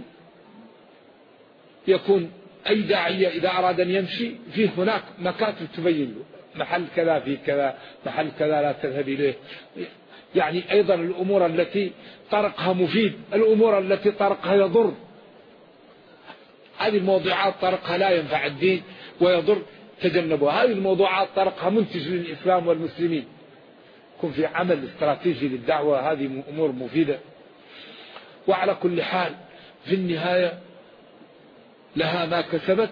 يكون أي داعية إذا أراد أن يمشي فيه هناك مكاتب تبين له محل كذا في كذا، محل كذا لا تذهب إليه. يعني أيضا الأمور التي طرقها مفيد، الأمور التي طرقها يضر، هذه الموضوعات طرقها لا ينفع الدين ويضر تجنبها. هذه الموضوعات طرقها منتج للإسلام والمسلمين. يكون في عمل استراتيجي للدعوة، هذه أمور مفيدة. وعلى كل حال في النهاية لها ما كسبت،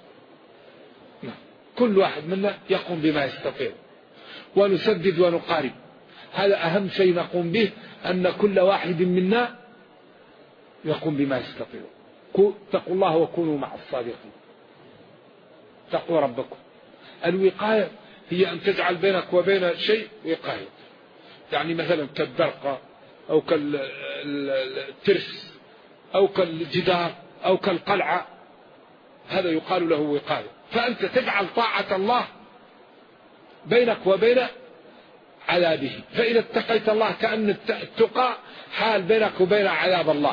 كل واحد منا يقوم بما يستطيع ونسدد ونقارب. هذا أهم شيء نقوم به، أن كل واحد منا يقوم بما يستطيع. اتقوا الله وكونوا مع الصادقين. اتقوا ربكم. الوقاية هي أن تجعل بينك وبين شيء وقاية، يعني مثلا كالدرقة أو كالترس أو كالجدار أو كالقلعة، هذا يقال له وقاية. فأنت تجعل طاعة الله بينك وبين عذابه، فإذا اتقيت الله كأن التقى حال بينك وبين عذاب الله.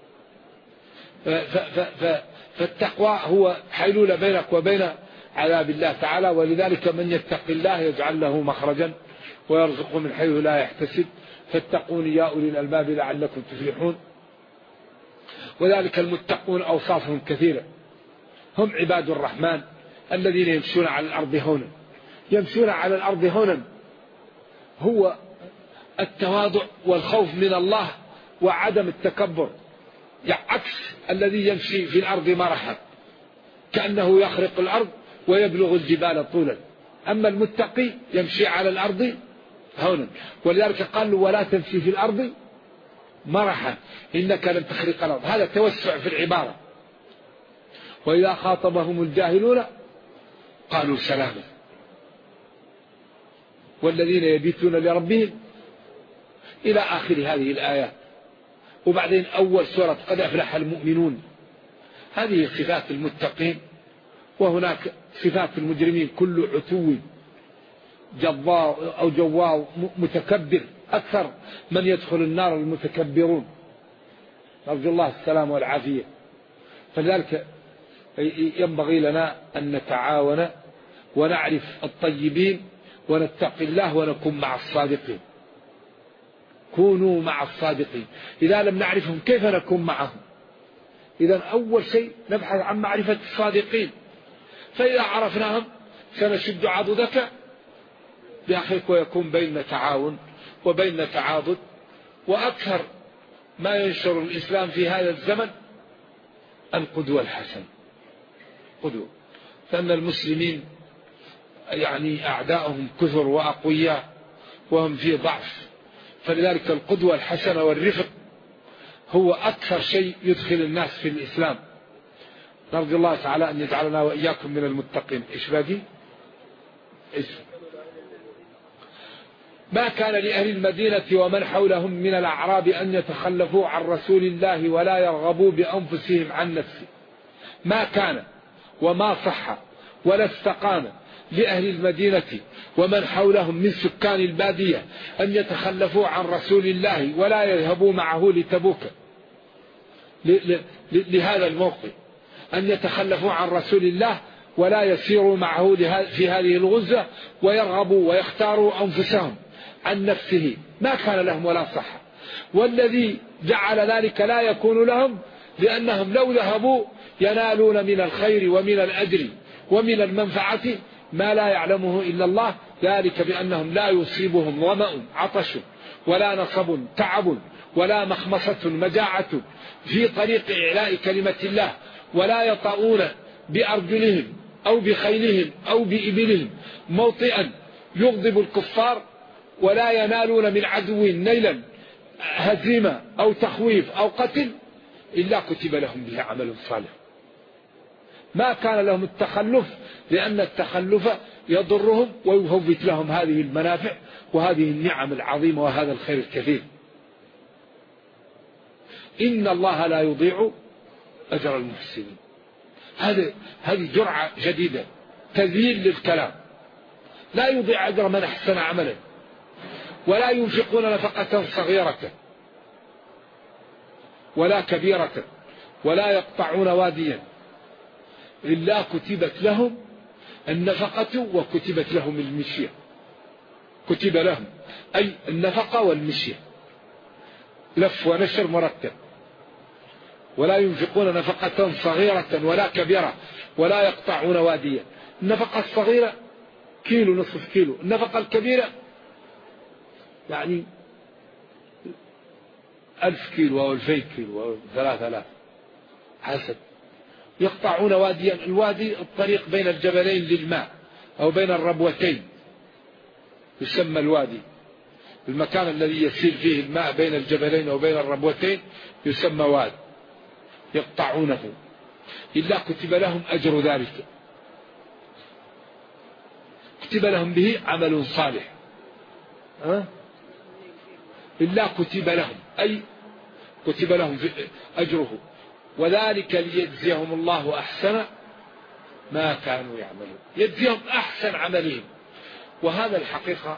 فالتقوى هو حيلولة بينك وبين عذاب الله تعالى. ولذلك من يتق الله يجعل له مخرجا ويرزقه من حيث لا يحتسب. فاتقون يا أولي الألباب لعلكم تفلحون. وذلك المتقون أوصافهم كثيرة، هم عباد الرحمن الذين يمشون على الأرض هونا. يمشون على الأرض هونا هو التواضع والخوف من الله وعدم التكبر، يعني عكس الذي يمشي في الأرض مرحا كأنه يخرق الأرض ويبلغ الجبال طولا. أما المتقي يمشي على الأرض هونا. ولذلك قال له ولا تمشي في الأرض مرحا إنك لن تخرق الأرض. هذا توسع في العبارة. وإذا خاطبهم الجاهلون قالوا سلاما. والذين يبيتون لربهم إلى آخر هذه الآيات. وبعدين أول سورة قد أفلح المؤمنون، هذه صفات المتقين. وهناك صفات المجرمين، كل عتو جبار أو جوار متكبر. أكثر من يدخل النار المتكبرون، نرجو الله السلام والعافية. فلذلك ينبغي لنا أن نتعاون ونعرف الطيبين ونتقي الله ونكون مع الصادقين. كونوا مع الصادقين. إذا لم نعرفهم كيف نكون معهم؟ إذا أول شيء نبحث عن معرفة الصادقين، فإذا عرفناهم سنشد عضدك بأخيك ويكون بيننا تعاون وبيننا تعاضد. وأكثر ما ينشر الإسلام في هذا الزمن القدوة الحسنة. قدوة، فأن المسلمين يعني أعداؤهم كثر وأقوياء وهم في ضعف. فلذلك القدوة الحسنة والرفق هو أكثر شيء يدخل الناس في الإسلام. نرجو الله تعالى أن يجعلنا وإياكم من المتقين. إيش باقي؟ ما كان لأهل المدينة ومن حولهم من الأعراب أن يتخلفوا عن رسول الله ولا يرغبوا بأنفسهم عن نفسه. ما كان وما صح ولا استقام لأهل المدينة ومن حولهم من سكان البادية أن يتخلفوا عن رسول الله ولا يذهبوا معه لتبوك، لهذا الموقف، أن يتخلفوا عن رسول الله ولا يسيروا معه في هذه الغزة ويرغبوا ويختاروا أنفسهم عن نفسه. ما كان لهم ولا صح. والذي جعل ذلك لا يكون لهم لأنهم لو ذهبوا ينالون من الخير ومن الأجر ومن المنفعة ما لا يعلمه إلا الله. ذلك بأنهم لا يصيبهم ظمأ عطش ولا نصب تعب ولا مخمصة مجاعة في طريق إعلاء كلمة الله، ولا يطؤون بأرجلهم أو بخيلهم أو بإبلهم موطئا يغضب الكفار ولا ينالون من عدو نيلا هزيمة أو تخويف أو قتل إلا كتب لهم به عمل صالح. ما كان لهم التخلف، لأن التخلف يضرهم ويفوت لهم هذه المنافع وهذه النعم العظيمة وهذا الخير الكثير. إن الله لا يضيع أجر المحسنين. هذه جرعة جديدة، تذييل للكلام. لا يضيع أجر من أحسن عملا، ولا ينفقون نفقة صغيرة ولا كبيرة ولا يقطعون واديا إلا كتبت لهم النفقة وكتبت لهم المشية. كتب لهم أي النفقة والمشية، لف ونشر مرتب. ولا ينفقون نفقة صغيرة ولا كبيرة ولا يقطعون واديا. النفقة الصغيرة كيلو نصف كيلو، النفقة الكبيرة يعني 1000 كيلو أو 2000 كيلو أو 3000 حسب. يقطعون واديا، الوادي الطريق بين الجبلين للماء أو بين الربوتين يسمى الوادي. المكان الذي يسير فيه الماء بين الجبلين أو بين الربوتين يسمى واد. يقطعونه إلا كتب لهم أجر ذلك، كتب لهم به عمل صالح. إلا كتب لهم أي كتب لهم أجره، وذلك ليجزيهم الله أحسن ما كانوا يعملون، يجزيهم أحسن عملهم. وهذا الحقيقة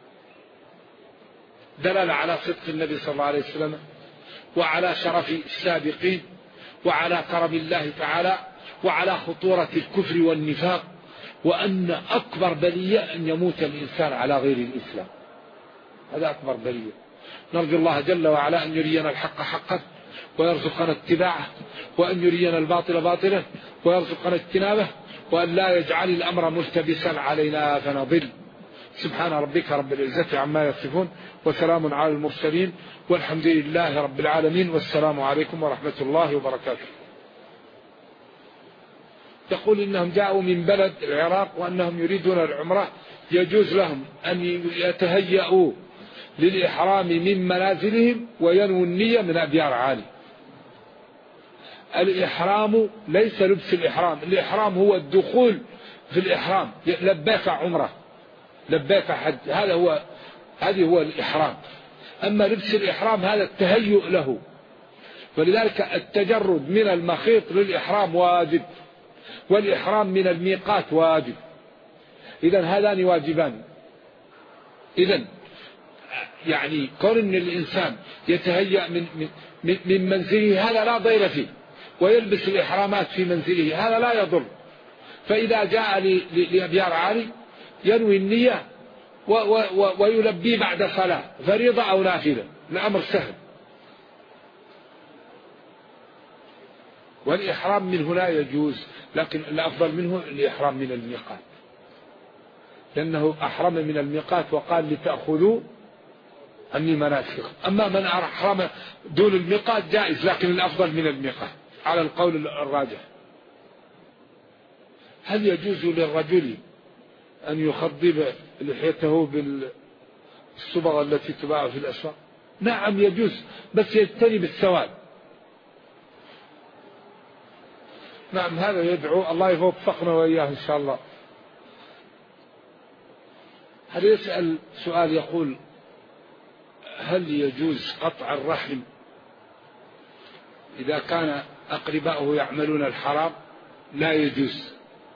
دلالة على صدق النبي صلى الله عليه وسلم وعلى شرف السابقين وعلى كرم الله تعالى وعلى خطورة الكفر والنفاق، وأن أكبر بلية أن يموت الإنسان على غير الإسلام. هذا أكبر بلية. نرجو الله جل وعلا أن يرينا الحق حقا ويرزقنا اتباعه، وأن يرينا الباطل باطلا ويرزقنا اجتنابه، وأن لا يجعل الأمر ملتبسا علينا فنضل. سبحان ربك رب العزة عما يصفون، وسلام على المرسلين، والحمد لله رب العالمين، والسلام عليكم ورحمة الله وبركاته. يقول إنهم جاءوا من بلد العراق وأنهم يريدون العمرة، يجوز لهم أن يتهيئوا للإحرام من منازلهم وينووا النية من أبيار عالي. الإحرام ليس لبس الإحرام، الإحرام هو الدخول في الإحرام، لبيك عمرة لبيك حج، هذه هو الإحرام. أما لبس الإحرام هذا التهيؤ له، ولذلك التجرد من المخيط للإحرام واجب، والإحرام من الميقات واجب. إذن هذان واجبان. إذن يعني كون أن الإنسان يتهيأ من منزله هذا لا ضير فيه، ويلبس الإحرامات في منزله هذا لا يضر. فإذا جاء لأبيار عالي ينوي النية ويلبي بعد صلاة فريضة أو نافلة، الأمر سهل. والإحرام من هنا يجوز، لكن الأفضل منه الإحرام من الميقات، لأنه أحرم من الميقات وقال لتأخذوا عني مناسككم. أما من أحرم دون الميقات جائز، لكن الأفضل من الميقات على القول الراجح. هل يجوز للرجل أن يخضب لحيته بالصبغة التي تباع في الأسواق؟ نعم يجوز، بس يجتنب السواد. نعم هذا يدعو الله يوفقنا وإياه إن شاء الله. هل يسأل سؤال يقول: هل يجوز قطع الرحم إذا كان أقرباؤه يعملون الحرام؟ لا يجوز.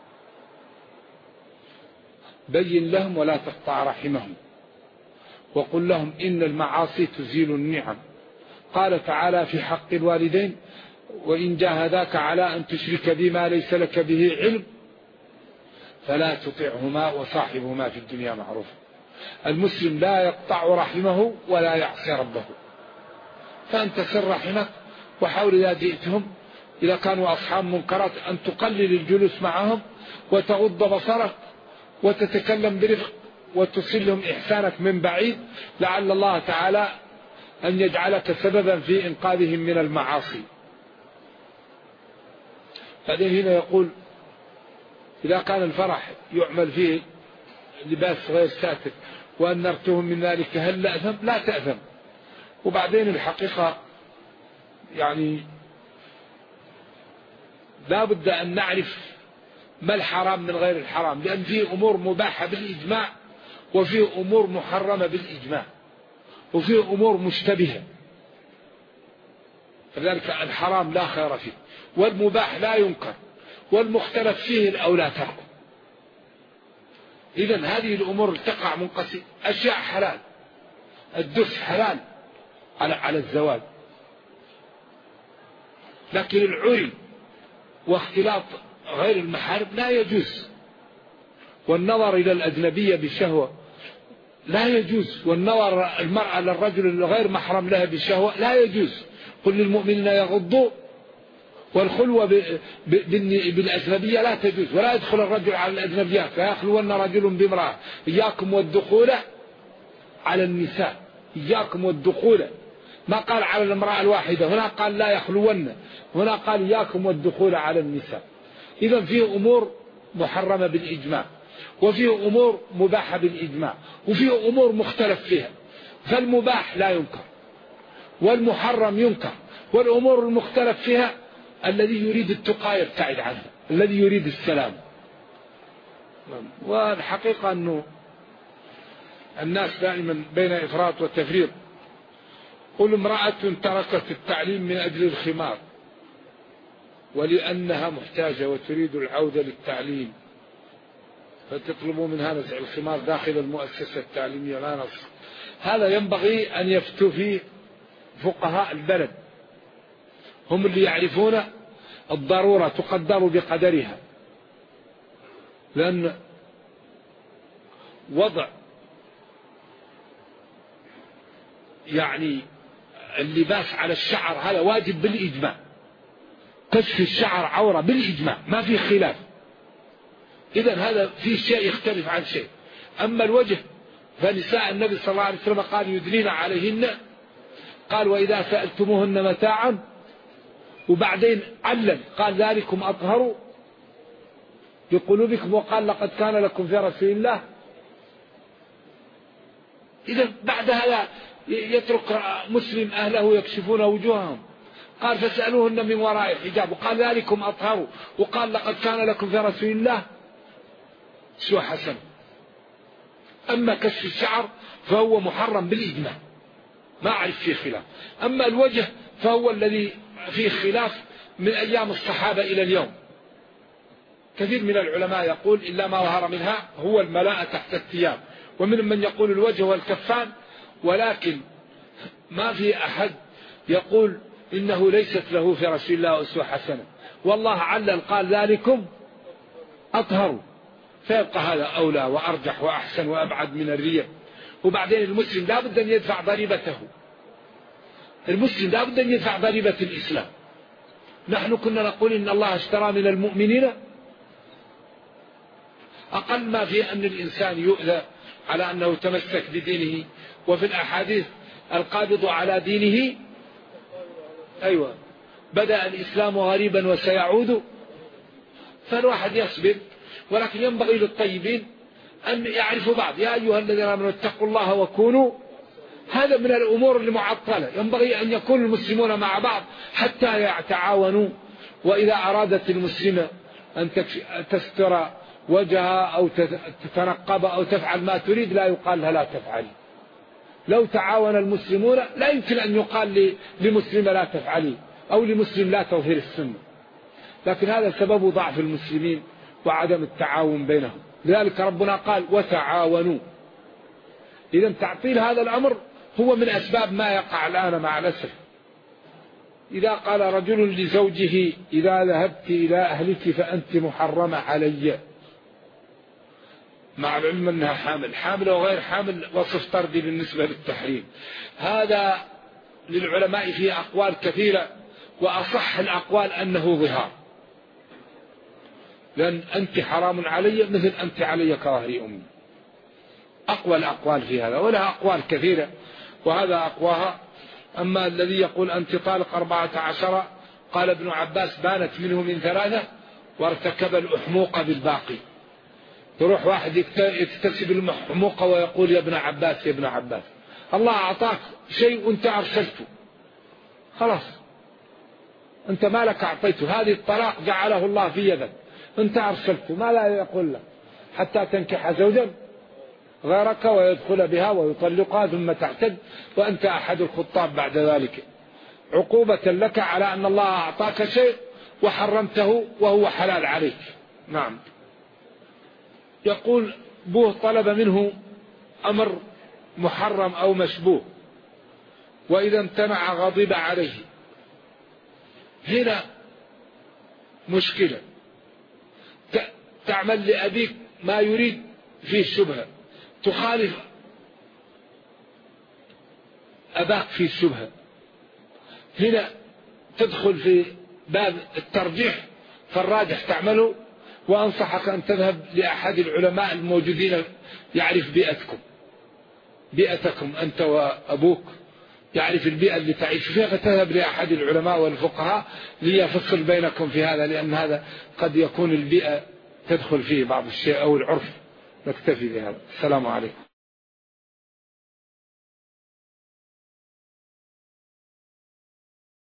بين لهم ولا تقطع رحمهم، وقل لهم إن المعاصي تزيل النعم. قال تعالى في حق الوالدين: وإن جاهداك على أن تشرك بما ليس لك به علم فلا تطعهما وصاحبهما في الدنيا معروفا. المسلم لا يقطع رحمه ولا يعصي ربه. فأنت سر رحمك، وحاول إذا جئتهم إذا كانوا أصحاب منكرات أن تقلل الجلوس معهم وتغض بصرك وتتكلم برفق وتصل لهم إحسانك من بعيد، لعل الله تعالى أن يجعلك سببا في إنقاذهم من المعاصي. بعدين هنا يقول: إذا كان الفرح يعمل فيه لباس غير ساتر وأنرتهم من ذلك هل أثم؟ لا تأثم. وبعدين الحقيقة يعني لا بد أن نعرف ما الحرام من غير الحرام، لأن فيه أمور مباحة بالإجماع وفيه أمور محرمة بالإجماع وفيه أمور مشتبهة، فذلك الحرام لا خير فيه والمباح لا ينكر والمختلف فيه الأولى تركه. إذن هذه الأمور تقع منقسم. أشياء حلال، الدس حلال على الزواج، لكن العري واختلاط غير المحارم لا يجوز، والنظر إلى الأجنبية بالشهوة لا يجوز، والنظر المرأة للرجل الغير محرم لها بالشهوة لا يجوز. قل للمؤمنين يغضوا، والخلوة بالأجنبية لا تجوز، ولا يدخل الرجل على الأجنبيات فيخلون رجل بامرأة. إياكم والدخول على النساء، إياكم والدخول، ما قال على الامرأة الواحدة، هنا قال لا يخلون، هنا قال إياكم والدخول على النساء. إذن فيه أمور محرمة بالإجماع وفيه أمور مباحة بالإجماع وفيه أمور مختلف فيها، فالمباح لا ينكر والمحرم ينكر، والأمور المختلف فيها الذي يريد التقى يبتعد عنه، الذي يريد السلام. والحقيقة أنه الناس دائما بين إفراط وتفريط. قل امرأة تركت التعليم من أجل الخمار ولأنها محتاجة وتريد العودة للتعليم فتطلبوا منها نزع الخمار داخل المؤسسة التعليمية، لا نص. هذا ينبغي أن يفتوا فيه فقهاء البلد، هم اللي يعرفون الضرورة تقدر بقدرها، لأن وضع يعني اللباس على الشعر هذا واجب بالإجماع، كشف الشعر عورة بالإجماع ما في خلاف. إذن هذا في شيء يختلف عن شيء. أما الوجه فنساء النبي صلى الله عليه وسلم قال يدنين عليهن، قال وإذا سألتموهن متاعا، وبعدين علم قال ذلكم أطهر لقلوبكم، وقال لقد كان لكم في رسول الله. إذا بعد هذا يترك مسلم أهله يكشفون وجوههم، قال فاسألوهن من وراء الحجاب، وقال ذلكم أطهر، وقال لقد كان لكم في رسول الله سوى حسن. أما كشف الشعر فهو محرم بالإجماع ما أعرف فيه خلاف. أما الوجه فهو الذي فيه خلاف من أيام الصحابة إلى اليوم. كثير من العلماء يقول إلا ما ظهر منها هو الملاءة تحت الثياب، ومن من يقول الوجه والكفان، ولكن ما في أحد يقول إنه ليست له في رسول الله أسوة حسنة، والله علل قال ذلكم أطهر، فيبقى هذا أولى وأرجح وأحسن وأبعد من الرياء. وبعدين المسلم لا بد أن يدفع ضريبته، المسلم لا بد أن يدفع ضريبة الإسلام. نحن كنا نقول إن الله اشترى من المؤمنين، أقل ما في أن الإنسان يؤذى على أنه تمسك بدينه، وفي الأحاديث القابض على دينه أيوة بدأ الإسلام غريبا وسيعود، فالواحد يصبر. ولكن ينبغي للطيبين أن يعرفوا بعض، يا أيها الذين آمنوا اتقوا الله وكونوا، هذا من الأمور المعطلة. ينبغي أن يكون المسلمون مع بعض حتى يتعاونوا، وإذا أرادت المسلمة أن تستر وجهها أو تتنقب أو تفعل ما تريد لا يقال لها لا تفعلي. لو تعاون المسلمون لا يمكن أن يقال لمسلمة لا تفعلي أو لمسلم لا تظهر السنة، لكن هذا سبب ضعف المسلمين وعدم التعاون بينهم. لذلك ربنا قال وتعاونوا. إذا تعطيل هذا الأمر هو من أسباب ما يقع الآن مع الأسف. إذا قال رجل لزوجه إذا ذهبت إلى أهلك فأنت محرمة علي، مع العلم أنها حامل وغير حامل وصف طردي بالنسبة للتحريم. هذا للعلماء فيه أقوال كثيرة، وأصح الأقوال أنه ظهار، لأن أنت حرام علي مثل أنت علي كظهر أمي. أقوى الأقوال في هذا، ولها أقوال كثيرة وهذا أقواها. أما الذي يقول أنت طالق 14، قال ابن عباس بانت منه من 3، وارتكب الأحموق بالباقي. يروح واحد يكتسب المحموقة ويقول يا ابن عباس يا ابن عباس، الله أعطاك شيء وانت أرسلته، خلاص انت ما لك أعطيته، هذه الطلاق جعله الله في يدك، انت أرسلته، ما لا يقول لك حتى تنكح زوجا غيرك ويدخل بها ويطلقها ثم تعتد وأنت أحد الخطاب بعد ذلك، عقوبة لك على أن الله أعطاك شيء وحرمته وهو حلال عليك. نعم. يقول أبوه طلب منه أمر محرم أو مشبوه، وإذا امتنع غضب عليه. هنا مشكلة، تعمل لأبيك ما يريد فيه الشبهة، تخالف أباك في الشبهة، هنا تدخل في باب الترجيح، فالراجح تعمله. وأنصحك أن تذهب لأحد العلماء الموجودين يعرف بيئتكم أنت وأبوك، يعرف البيئة اللي تعيش فيها، فتذهب لأحد العلماء والفقهاء ليفصل بينكم في هذا، لأن هذا قد يكون البيئة تدخل فيه بعض الشيء أو العرف. نكتفي بهذا. السلام عليكم.